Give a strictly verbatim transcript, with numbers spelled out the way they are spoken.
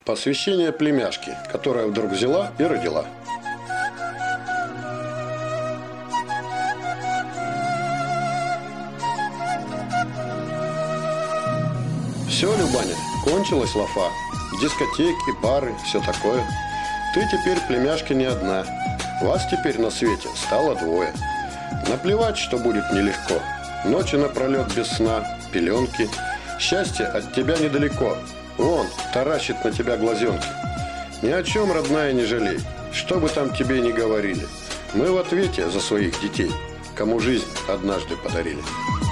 Посвящение племяшки, которая вдруг взяла и родила. Все, Любаня, кончилась лафа. Дискотеки, бары, все такое. Ты теперь, племяшка, не одна. Вас теперь на свете стало двое. Наплевать, что будет нелегко. Ночи напролет без сна, пеленки. Счастье от тебя недалеко. Вон, таращит на тебя глазенки. Ни о чем, родная, не жалей. Что бы там тебе ни говорили. Мы в ответе за своих детей, кому жизнь однажды подарили.